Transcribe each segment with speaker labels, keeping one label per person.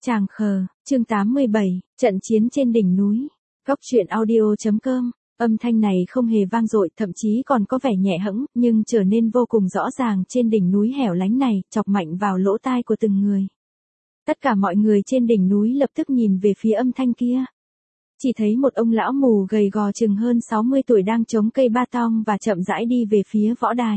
Speaker 1: Tràng khờ, chương 87, trận chiến trên đỉnh núi. Góc truyện audio.com. Âm thanh này không hề vang dội, thậm chí còn có vẻ nhẹ hẫng, nhưng trở nên vô cùng rõ ràng trên đỉnh núi hẻo lánh này, chọc mạnh vào lỗ tai của từng người. Tất cả mọi người trên đỉnh núi lập tức nhìn về phía âm thanh kia. Chỉ thấy một ông lão mù gầy gò chừng hơn 60 tuổi đang chống cây ba tong và chậm rãi đi về phía võ đài.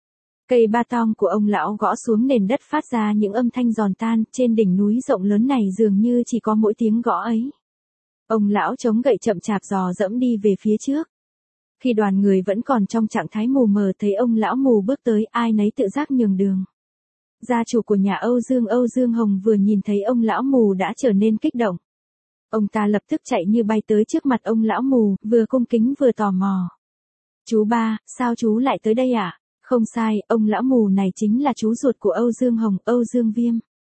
Speaker 1: Cây ba tong của ông lão gõ xuống nền đất phát ra những âm thanh giòn tan, trên đỉnh núi rộng lớn này dường như chỉ có mỗi tiếng gõ ấy. Ông lão chống gậy chậm chạp dò dẫm đi về phía trước. Khi đoàn người vẫn còn trong trạng thái mù mờ thấy ông lão mù bước tới, ai nấy tự giác nhường đường. Gia chủ của nhà Âu Dương Hồng vừa nhìn thấy ông lão mù đã trở nên kích động. Ông ta lập tức chạy như bay tới trước mặt ông lão mù, vừa cung kính vừa tò mò. "Chú ba, sao chú lại tới đây ạ?" "Không sai, ông lão mù này chính là chú ruột của Âu Dương Hồng, Âu Dương Viêm."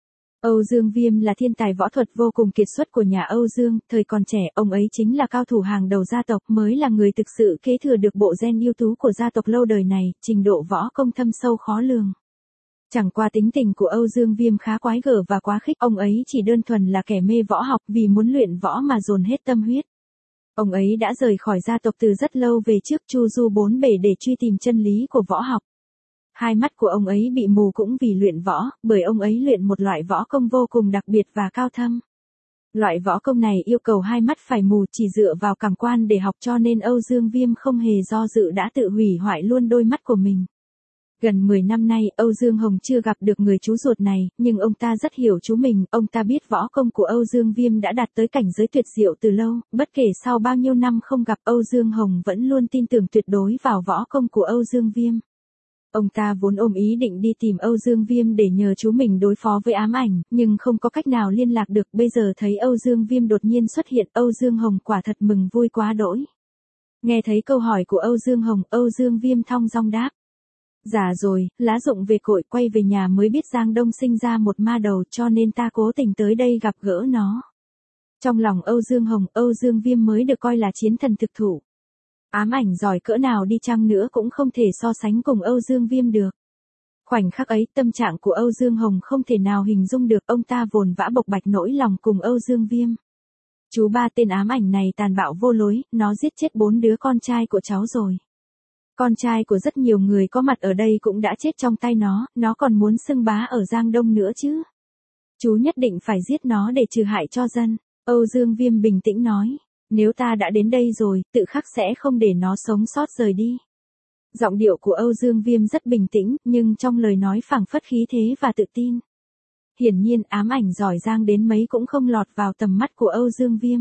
Speaker 1: Âu Dương Viêm là thiên tài võ thuật vô cùng kiệt xuất của nhà Âu Dương, thời còn trẻ ông ấy chính là cao thủ hàng đầu gia tộc, mới là người thực sự kế thừa được bộ gen ưu tú của gia tộc lâu đời này, trình độ võ công thâm sâu khó lường. Chẳng qua tính tình của Âu Dương Viêm khá quái gở và quá khích, ông ấy chỉ đơn thuần là kẻ mê võ học, vì muốn luyện võ mà dồn hết tâm huyết. Ông ấy đã rời khỏi gia tộc từ rất lâu về trước, chu du bốn bể để truy tìm chân lý của võ học. Hai mắt của ông ấy bị mù cũng vì luyện võ, bởi ông ấy luyện một loại võ công vô cùng đặc biệt và cao thâm. Loại võ công này yêu cầu hai mắt phải mù, chỉ dựa vào cảm quan để học, cho nên Âu Dương Viêm không hề do dự đã tự hủy hoại luôn đôi mắt của mình. Gần 10 năm nay, Âu Dương Hồng chưa gặp được người chú ruột này, nhưng ông ta rất hiểu chú mình, ông ta biết võ công của Âu Dương Viêm đã đạt tới cảnh giới tuyệt diệu từ lâu, bất kể sau bao nhiêu năm không gặp, Âu Dương Hồng vẫn luôn tin tưởng tuyệt đối vào võ công của Âu Dương Viêm. Ông ta vốn ôm ý định đi tìm Âu Dương Viêm để nhờ chú mình đối phó với ám ảnh, nhưng không có cách nào liên lạc được, bây giờ thấy Âu Dương Viêm đột nhiên xuất hiện, Âu Dương Hồng quả thật mừng vui quá đỗi. Nghe thấy câu hỏi của Âu Dương Hồng, Âu Dương Viêm thong dong đáp: "Già rồi, lá rụng về cội, quay về nhà mới biết Giang Đông sinh ra một ma đầu, cho nên ta cố tình tới đây gặp gỡ nó." Trong lòng Âu Dương Hồng, Âu Dương Viêm mới được coi là chiến thần thực thụ. Ám ảnh giỏi cỡ nào đi chăng nữa cũng không thể so sánh cùng Âu Dương Viêm được. Khoảnh khắc ấy, tâm trạng của Âu Dương Hồng không thể nào hình dung được, ông ta vồn vã bộc bạch nỗi lòng cùng Âu Dương Viêm. "Chú ba, tên ám ảnh này tàn bạo vô lối, nó giết chết 4 đứa con trai của cháu rồi. Con trai của rất nhiều người có mặt ở đây cũng đã chết trong tay nó còn muốn xưng bá ở Giang Đông nữa chứ. Chú nhất định phải giết nó để trừ hại cho dân." Âu Dương Viêm bình tĩnh nói: "Nếu ta đã đến đây rồi, tự khắc sẽ không để nó sống sót rời đi." Giọng điệu của Âu Dương Viêm rất bình tĩnh, nhưng trong lời nói phảng phất khí thế và tự tin. Hiển nhiên ám ảnh giỏi giang đến mấy cũng không lọt vào tầm mắt của Âu Dương Viêm.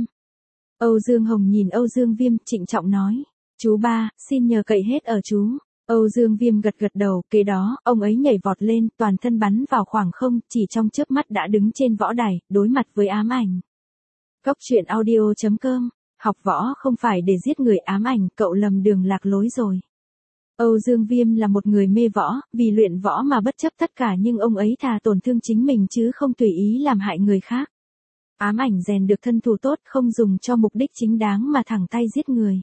Speaker 1: Âu Dương Hồng nhìn Âu Dương Viêm, trịnh trọng nói: "Chú ba, xin nhờ cậy hết ở chú." Âu Dương Viêm gật gật đầu, kế đó, ông ấy nhảy vọt lên, toàn thân bắn vào khoảng không, chỉ trong chớp mắt đã đứng trên võ đài, đối mặt với ám ảnh. Góc truyện audio.com. Học võ không phải để giết người, ám ảnh, cậu lầm đường lạc lối rồi. Âu Dương Viêm là một người mê võ, vì luyện võ mà bất chấp tất cả, nhưng ông ấy thà tổn thương chính mình chứ không tùy ý làm hại người khác. Ám ảnh rèn được thân thủ tốt, không dùng cho mục đích chính đáng mà thẳng tay giết người.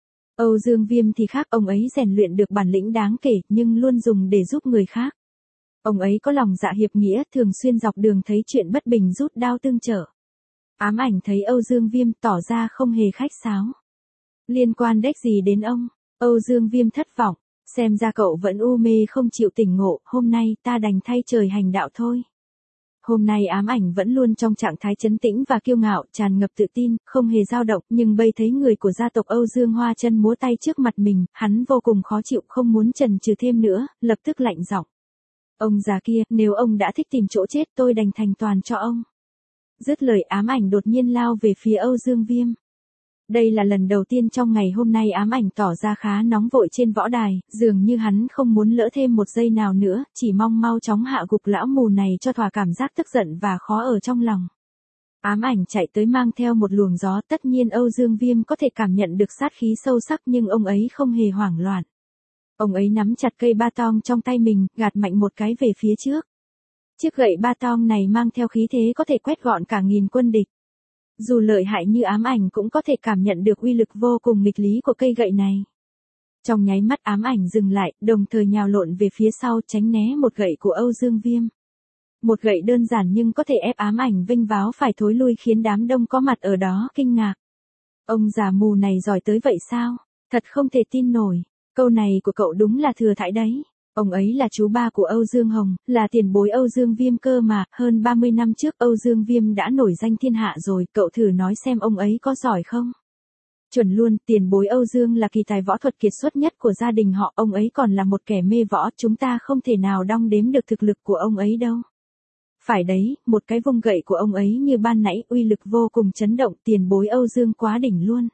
Speaker 1: Âu Dương Viêm thì khác, ông ấy rèn luyện được bản lĩnh đáng kể, nhưng luôn dùng để giúp người khác. Ông ấy có lòng dạ hiệp nghĩa, thường xuyên dọc đường thấy chuyện bất bình rút đao tương trợ. Ám ảnh thấy Âu Dương Viêm tỏ ra không hề khách sáo. "Liên quan đếch gì đến ông?" Âu Dương Viêm thất vọng: "Xem ra cậu vẫn u mê không chịu tỉnh ngộ, hôm nay ta đành thay trời hành đạo thôi." Hôm nay ám ảnh vẫn luôn trong trạng thái trấn tĩnh và kiêu ngạo, tràn ngập tự tin, không hề dao động, nhưng bây thấy người của gia tộc Âu Dương Hoa Chân múa tay trước mặt mình, hắn vô cùng khó chịu, không muốn chần chừ thêm nữa, lập tức lạnh giọng: "Ông già kia, nếu ông đã thích tìm chỗ chết, tôi đành thành toàn cho ông." Dứt lời, ám ảnh đột nhiên lao về phía Âu Dương Viêm. Đây là lần đầu tiên trong ngày hôm nay ám ảnh tỏ ra khá nóng vội trên võ đài, dường như hắn không muốn lỡ thêm một giây nào nữa, chỉ mong mau chóng hạ gục lão mù này cho thỏa cảm giác tức giận và khó ở trong lòng. Ám ảnh chạy tới mang theo một luồng gió, tất nhiên Âu Dương Viêm có thể cảm nhận được sát khí sâu sắc, nhưng ông ấy không hề hoảng loạn. Ông ấy nắm chặt cây ba tong trong tay mình, gạt mạnh một cái về phía trước. Chiếc gậy ba tong này mang theo khí thế có thể quét gọn cả nghìn quân địch. Dù lợi hại như ám ảnh cũng có thể cảm nhận được uy lực vô cùng nghịch lý của cây gậy này. Trong nháy mắt ám ảnh dừng lại, đồng thời nhào lộn về phía sau tránh né một gậy của Âu Dương Viêm. Một gậy đơn giản nhưng có thể ép ám ảnh vinh váo phải thối lui khiến đám đông có mặt ở đó kinh ngạc. Ông già mù này giỏi tới vậy sao? Thật không thể tin nổi. Câu này của cậu đúng là thừa thãi đấy. Ông ấy là chú ba của Âu Dương Hồng, là tiền bối Âu Dương Viêm cơ mà, hơn 30 năm trước Âu Dương Viêm đã nổi danh thiên hạ rồi, cậu thử nói xem ông ấy có giỏi không? Chuẩn luôn, tiền bối Âu Dương là kỳ tài võ thuật kiệt xuất nhất của gia đình họ, ông ấy còn là một kẻ mê võ, chúng ta không thể nào đong đếm được thực lực của ông ấy đâu. Phải đấy, một cái vung gậy của ông ấy như ban nãy, uy lực vô cùng chấn động, tiền bối Âu Dương quá đỉnh luôn.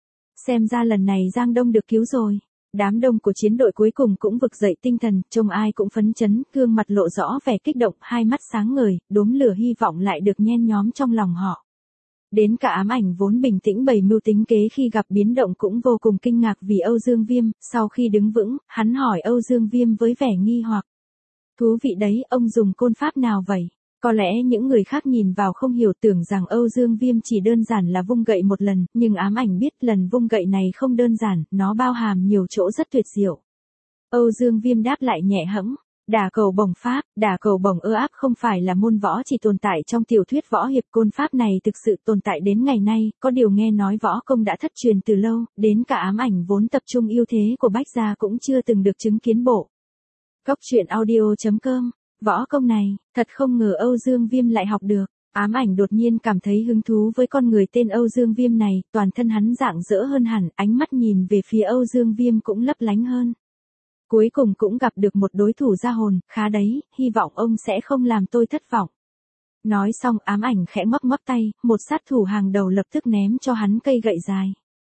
Speaker 1: Xem ra lần này Giang Đông được cứu rồi. Đám đông của chiến đội cuối cùng cũng vực dậy tinh thần, trông ai cũng phấn chấn, gương mặt lộ rõ vẻ kích động, hai mắt sáng ngời, đốm lửa hy vọng lại được nhen nhóm trong lòng họ. Đến cả ám ảnh vốn bình tĩnh bày mưu tính kế khi gặp biến động cũng vô cùng kinh ngạc vì Âu Dương Viêm, sau khi đứng vững, hắn hỏi Âu Dương Viêm với vẻ nghi hoặc. Thú vị đấy, ông dùng côn pháp nào vậy? Có lẽ những người khác nhìn vào không hiểu tưởng rằng Âu Dương Viêm chỉ đơn giản là vung gậy một lần, nhưng ám ảnh biết lần vung gậy này không đơn giản, nó bao hàm nhiều chỗ rất tuyệt diệu. Âu Dương Viêm đáp lại nhẹ hẫng, đả cầu bổng pháp, đả cầu bổng áp không phải là môn võ chỉ tồn tại trong tiểu thuyết võ hiệp, côn pháp này thực sự tồn tại đến ngày nay, có điều nghe nói võ công đã thất truyền từ lâu, đến cả ám ảnh vốn tập trung ưu thế của Bách Gia cũng chưa từng được chứng kiến bộ. Cóc truyện audio.com. Võ công này, thật không ngờ Âu Dương Viêm lại học được. Ám ảnh đột nhiên cảm thấy hứng thú với con người tên Âu Dương Viêm này, toàn thân hắn rạng rỡ hơn hẳn, ánh mắt nhìn về phía Âu Dương Viêm cũng lấp lánh hơn. Cuối cùng cũng gặp được một đối thủ ra hồn, khá đấy, hy vọng ông sẽ không làm tôi thất vọng. Nói xong ám ảnh khẽ ngoắc ngoắc tay, một sát thủ hàng đầu lập tức ném cho hắn cây gậy dài.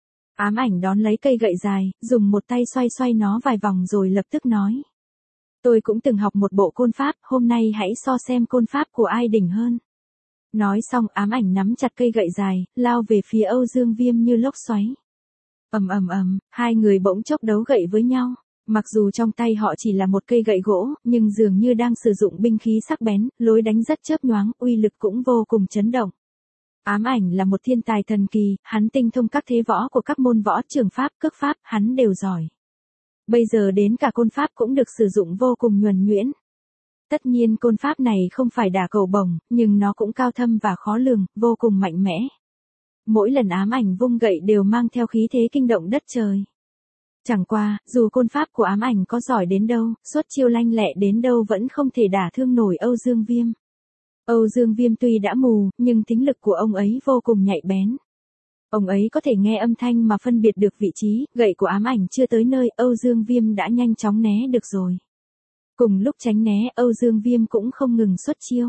Speaker 1: Ám ảnh đón lấy cây gậy dài, dùng một tay xoay xoay nó vài vòng rồi lập tức nói. Tôi cũng từng học một bộ côn pháp, hôm nay hãy so xem côn pháp của ai đỉnh hơn. Nói xong ám ảnh nắm chặt cây gậy dài, lao về phía Âu Dương Viêm như lốc xoáy. Hai người bỗng chốc đấu gậy với nhau. Mặc dù trong tay họ chỉ là một cây gậy gỗ, nhưng dường như đang sử dụng binh khí sắc bén, lối đánh rất chớp nhoáng, uy lực cũng vô cùng chấn động. Ám ảnh là một thiên tài thần kỳ, hắn tinh thông các thế võ của các môn võ, trường pháp, cước pháp, hắn đều giỏi. Bây giờ đến cả côn pháp cũng được sử dụng vô cùng nhuần nhuyễn. Tất nhiên côn pháp này không phải đả cầu bổng, nhưng nó cũng cao thâm và khó lường, vô cùng mạnh mẽ. Mỗi lần ám ảnh vung gậy đều mang theo khí thế kinh động đất trời. Chẳng qua, dù côn pháp của ám ảnh có giỏi đến đâu, xuất chiêu lanh lẹ đến đâu vẫn không thể đả thương nổi Âu Dương Viêm. Âu Dương Viêm tuy đã mù, nhưng thính lực của ông ấy vô cùng nhạy bén. Ông ấy có thể nghe âm thanh mà phân biệt được vị trí, gậy của ám ảnh chưa tới nơi, Âu Dương Viêm đã nhanh chóng né được rồi. Cùng lúc tránh né, Âu Dương Viêm cũng không ngừng xuất chiêu.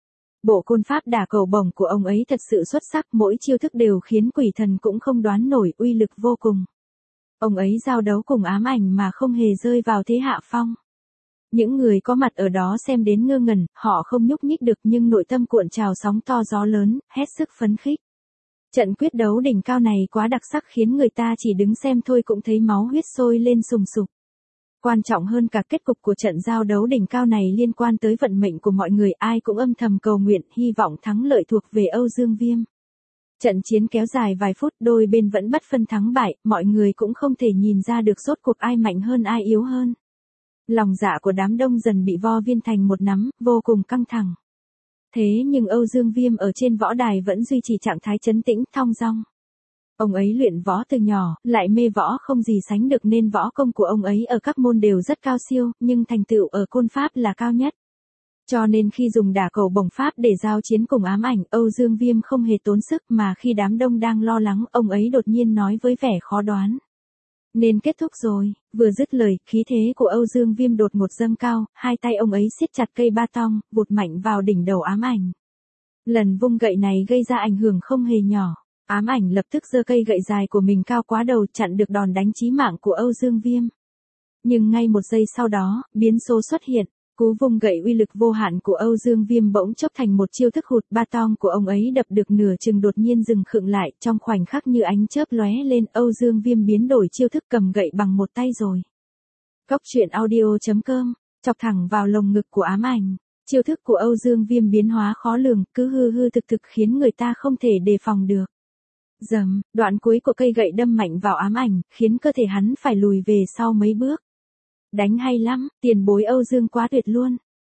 Speaker 1: Bộ côn pháp đả cầu bổng của ông ấy thật sự xuất sắc, mỗi chiêu thức đều khiến quỷ thần cũng không đoán nổi, uy lực vô cùng. Ông ấy giao đấu cùng ám ảnh mà không hề rơi vào thế hạ phong. Những người có mặt ở đó xem đến ngơ ngẩn, họ không nhúc nhích được nhưng nội tâm cuộn trào sóng to gió lớn, hết sức phấn khích. Trận quyết đấu đỉnh cao này quá đặc sắc khiến người ta chỉ đứng xem thôi cũng thấy máu huyết sôi lên sùng sục. Quan trọng hơn cả kết cục của trận giao đấu đỉnh cao này liên quan tới vận mệnh của mọi người, ai cũng âm thầm cầu nguyện, hy vọng thắng lợi thuộc về Âu Dương Viêm. Trận chiến kéo dài vài phút, đôi bên vẫn bất phân thắng bại, mọi người cũng không thể nhìn ra được rốt cuộc ai mạnh hơn ai yếu hơn. Lòng dạ của đám đông dần bị vo viên thành một nắm, vô cùng căng thẳng. Thế nhưng Âu Dương Viêm ở trên võ đài vẫn duy trì trạng thái trấn tĩnh, thong dong. Ông ấy luyện võ từ nhỏ, lại mê võ không gì sánh được nên võ công của ông ấy ở các môn đều rất cao siêu, nhưng thành tựu ở côn pháp là cao nhất. Cho nên khi dùng đả cầu bổng pháp để giao chiến cùng ám ảnh, Âu Dương Viêm không hề tốn sức mà khi đám đông đang lo lắng, ông ấy đột nhiên nói với vẻ khó đoán. Nên kết thúc rồi, vừa dứt lời, khí thế của Âu Dương Viêm đột ngột dâng cao, hai tay ông ấy siết chặt cây ba tong, vụt mạnh vào đỉnh đầu ám ảnh. Lần vung gậy này gây ra ảnh hưởng không hề nhỏ, ám ảnh lập tức giơ cây gậy dài của mình cao quá đầu chặn được đòn đánh chí mạng của Âu Dương Viêm. Nhưng ngay một giây sau đó, biến số xuất hiện. Cú vung gậy uy lực vô hạn của Âu Dương Viêm bỗng chốc thành một chiêu thức hụt, ba tong của ông ấy đập được nửa chừng đột nhiên dừng khựng lại, trong khoảnh khắc như ánh chớp lóe lên, Âu Dương Viêm biến đổi chiêu thức cầm gậy bằng một tay rồi. Cóc truyện audio.com, chọc thẳng vào lồng ngực của ám ảnh. Chiêu thức của Âu Dương Viêm biến hóa khó lường, cứ hư hư thực thực khiến người ta không thể đề phòng được. Dầm, đoạn cuối của cây gậy đâm mạnh vào ám ảnh, khiến cơ thể hắn phải lùi về sau mấy bước. Đánh hay lắm, tiền bối Âu Dương quá tuyệt luôn.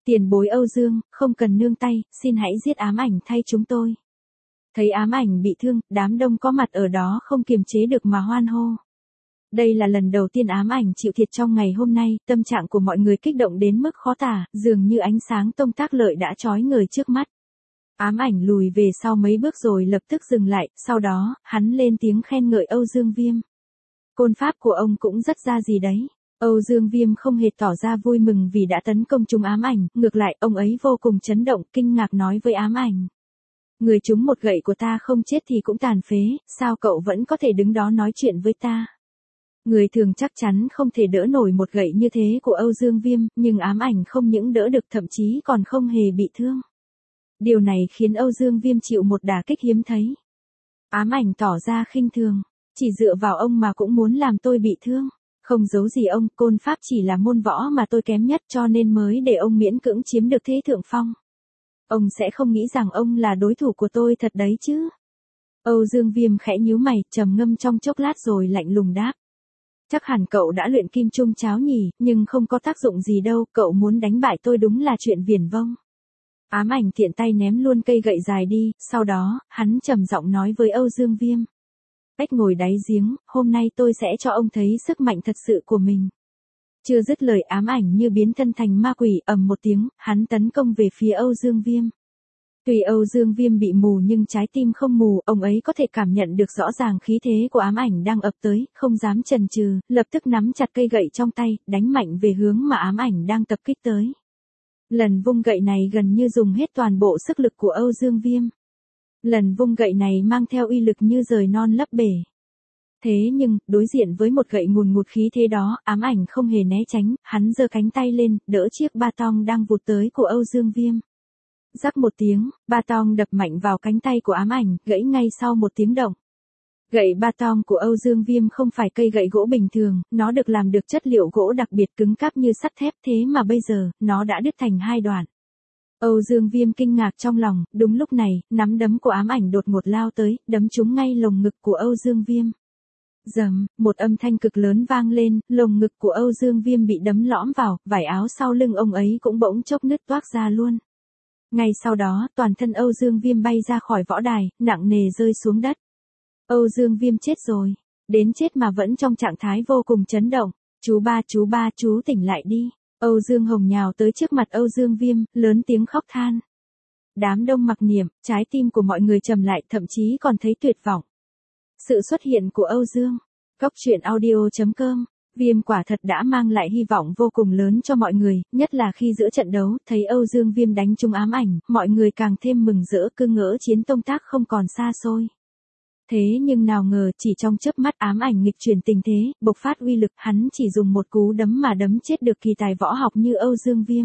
Speaker 1: Tiền bối Âu Dương, không cần nương tay, xin hãy giết ám ảnh thay chúng tôi. Thấy ám ảnh bị thương, đám đông có mặt ở đó không kiềm chế được mà hoan hô. Đây là lần đầu tiên ám ảnh chịu thiệt trong ngày hôm nay, tâm trạng của mọi người kích động đến mức khó tả, dường như ánh sáng tông tác lợi đã chói người trước mắt. Ám ảnh lùi về sau mấy bước rồi lập tức dừng lại, sau đó, hắn lên tiếng khen ngợi Âu Dương Viêm. Côn pháp của ông cũng rất ra gì đấy. Âu Dương Viêm không hề tỏ ra vui mừng vì đã tấn công trúng ám ảnh, ngược lại ông ấy vô cùng chấn động, kinh ngạc nói với ám ảnh. Người trúng một gậy của ta không chết thì cũng tàn phế, sao cậu vẫn có thể đứng đó nói chuyện với ta? Người thường chắc chắn không thể đỡ nổi một gậy như thế của Âu Dương Viêm, nhưng ám ảnh không những đỡ được thậm chí còn không hề bị thương. Điều này khiến Âu Dương Viêm chịu một đả kích hiếm thấy. Ám ảnh tỏ ra khinh thường, chỉ dựa vào ông mà cũng muốn làm tôi bị thương. Không giấu gì ông, côn pháp chỉ là môn võ mà tôi kém nhất cho nên mới để ông miễn cưỡng chiếm được thế thượng phong. Ông sẽ không nghĩ rằng ông là đối thủ của tôi thật đấy chứ. Âu Dương Viêm khẽ nhíu mày, trầm ngâm trong chốc lát rồi lạnh lùng đáp. Chắc hẳn cậu đã luyện kim trung cháo nhỉ, nhưng không có tác dụng gì đâu, cậu muốn đánh bại tôi đúng là chuyện viển vông. Ám ảnh tiện tay ném luôn cây gậy dài đi, sau đó, hắn trầm giọng nói với Âu Dương Viêm. Ếch ngồi đáy giếng, hôm nay tôi sẽ cho ông thấy sức mạnh thật sự của mình. Chưa dứt lời ám ảnh như biến thân thành ma quỷ, ầm một tiếng, hắn tấn công về phía Âu Dương Viêm. Tuy Âu Dương Viêm bị mù nhưng trái tim không mù, ông ấy có thể cảm nhận được rõ ràng khí thế của ám ảnh đang ập tới, không dám chần chừ, lập tức nắm chặt cây gậy trong tay, đánh mạnh về hướng mà ám ảnh đang tập kích tới. Lần vung gậy này gần như dùng hết toàn bộ sức lực của Âu Dương Viêm. Lần vung gậy này mang theo uy lực như rời non lấp bể. Thế nhưng, đối diện với một gậy ngùn ngụt khí thế đó, ám ảnh không hề né tránh, hắn giơ cánh tay lên, đỡ chiếc ba tong đang vụt tới của Âu Dương Viêm. Rắc một tiếng, ba tong đập mạnh vào cánh tay của ám ảnh, gãy ngay sau một tiếng động. Gậy ba tong của Âu Dương Viêm không phải cây gậy gỗ bình thường, nó được làm được chất liệu gỗ đặc biệt cứng cáp như sắt thép, thế mà bây giờ, nó đã đứt thành hai đoạn. Âu Dương Viêm kinh ngạc trong lòng, đúng lúc này, nắm đấm của ám ảnh đột ngột lao tới, đấm trúng ngay lồng ngực của Âu Dương Viêm. Rầm, một âm thanh cực lớn vang lên, lồng ngực của Âu Dương Viêm bị đấm lõm vào, vải áo sau lưng ông ấy cũng bỗng chốc nứt toác ra luôn. Ngay sau đó, toàn thân Âu Dương Viêm bay ra khỏi võ đài, nặng nề rơi xuống đất. Âu Dương Viêm chết rồi, đến chết mà vẫn trong trạng thái vô cùng chấn động. Chú ba, chú tỉnh lại đi. Âu Dương Hồng nhào tới trước mặt Âu Dương Viêm, lớn tiếng khóc than. Đám đông mặc niệm, trái tim của mọi người trầm lại, thậm chí còn thấy tuyệt vọng. Sự xuất hiện của Âu Dương, Cốc truyện audio.com, Viêm quả thật đã mang lại hy vọng vô cùng lớn cho mọi người, nhất là khi giữa trận đấu, thấy Âu Dương Viêm đánh trúng ám ảnh, mọi người càng thêm mừng rỡ cứ ngỡ chiến tông tác không còn xa xôi. Thế nhưng nào ngờ chỉ trong chớp mắt ám ảnh nghịch chuyển tình thế, bộc phát uy lực, hắn chỉ dùng một cú đấm mà đấm chết được kỳ tài võ học như Âu Dương Viêm.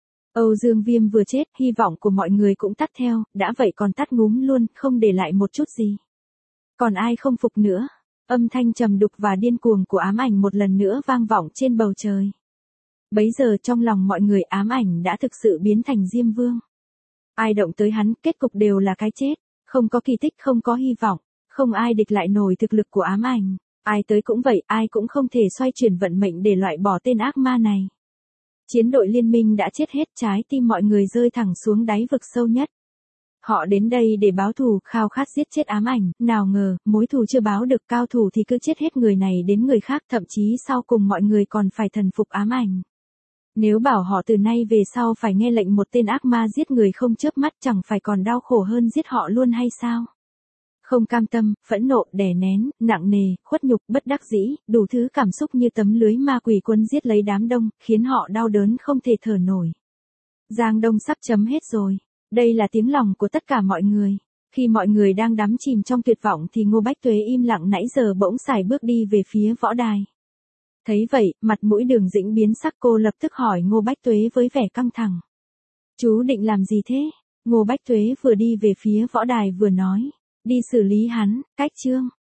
Speaker 1: Âu Dương Viêm vừa chết, hy vọng của mọi người cũng tắt theo, đã vậy còn tắt ngúm luôn, không để lại một chút gì. Còn ai không phục nữa? Âm thanh trầm đục và điên cuồng của ám ảnh một lần nữa vang vọng trên bầu trời. Bấy giờ trong lòng mọi người ám ảnh đã thực sự biến thành Diêm Vương. Ai động tới hắn, kết cục đều là cái chết, không có kỳ tích, không có hy vọng, không ai địch lại nổi thực lực của ám ảnh. Ai tới cũng vậy, ai cũng không thể xoay chuyển vận mệnh để loại bỏ tên ác ma này. Chiến đội liên minh đã chết hết, trái tim mọi người rơi thẳng xuống đáy vực sâu nhất. Họ đến đây để báo thù, khao khát giết chết ám ảnh, nào ngờ, mối thù chưa báo được, cao thủ thì cứ chết hết người này đến người khác, thậm chí sau cùng mọi người còn phải thần phục ám ảnh. Nếu bảo họ từ nay về sau phải nghe lệnh một tên ác ma giết người không chớp mắt, chẳng phải còn đau khổ hơn giết họ luôn hay sao? Không cam tâm, phẫn nộ, đè nén, nặng nề, khuất nhục, bất đắc dĩ, đủ thứ cảm xúc như tấm lưới ma quỷ quấn giết lấy đám đông, khiến họ đau đớn không thể thở nổi. Giang Đông sắp chấm hết rồi. Đây là tiếng lòng của tất cả mọi người. Khi mọi người đang đắm chìm trong tuyệt vọng thì Ngô Bách Tuế im lặng nãy giờ bỗng sải bước đi về phía võ đài. Thấy vậy, mặt mũi Đường Dĩnh biến sắc, cô lập tức hỏi Ngô Bách Tuế với vẻ căng thẳng. Chú định làm gì thế? Ngô Bách Tuế vừa đi về phía võ đài vừa nói. Đi xử lý hắn, cách Trương.